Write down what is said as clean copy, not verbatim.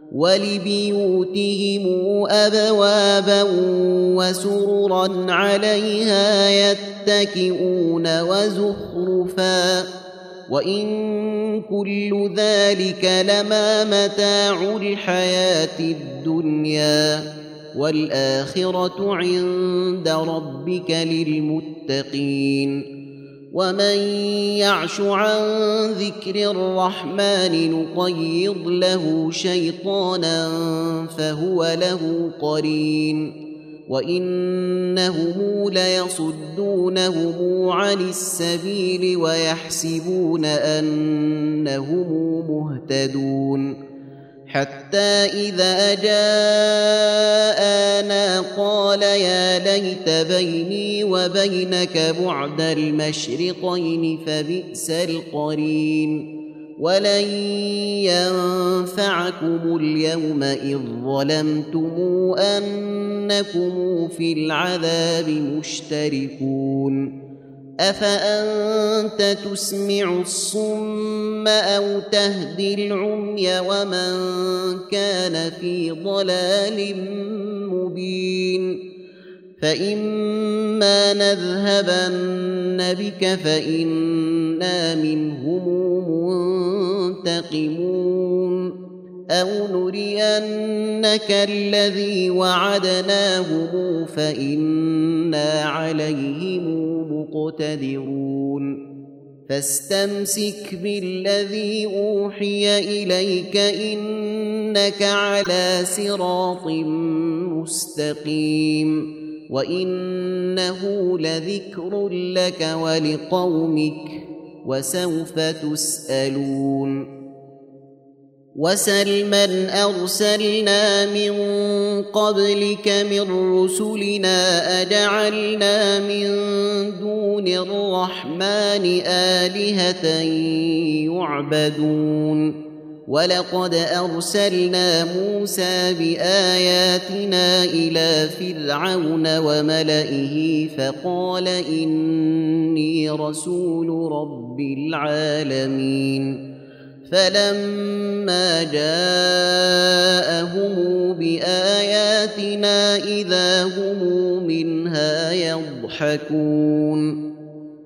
ولبيوتهم أبوابا وسررا عليها يتكئون وزخرفا وإن كل ذلك لما متاع الحياة الدنيا والآخرة عند ربك للمتقين ومن يعش عن ذكر الرحمن نقيض له شيطانا فهو له قرين وإنهم ليصدونهم عن السبيل ويحسبون أنهم مهتدون حتى إذا جاءنا قال يا ليت بيني وبينك بعد المشرقين فبئس القرين ولن ينفعكم اليوم إذ ظلمتم أنكم في العذاب مشتركون أفأنت تسمع الصم أو تهدي العمي ومن كان في ضلال مبين فإما نذهبن بك فإنا منهم منتقمون أو نرينك الذي وعدناهم فإنا عليهم مقتدرون فاستمسك بالذي أوحي إليك إنك على صراط مستقيم وإنه لذكر لك ولقومك وسوف تسألون وسل من أرسلنا من قبلك من رسلنا أجعلنا من دون الرحمن آلهة يعبدون ولقد أرسلنا موسى بآياتنا إلى فرعون وملئه فقال إني رسول رب العالمين فلما جاءهم بآياتنا إذا هم منها يضحكون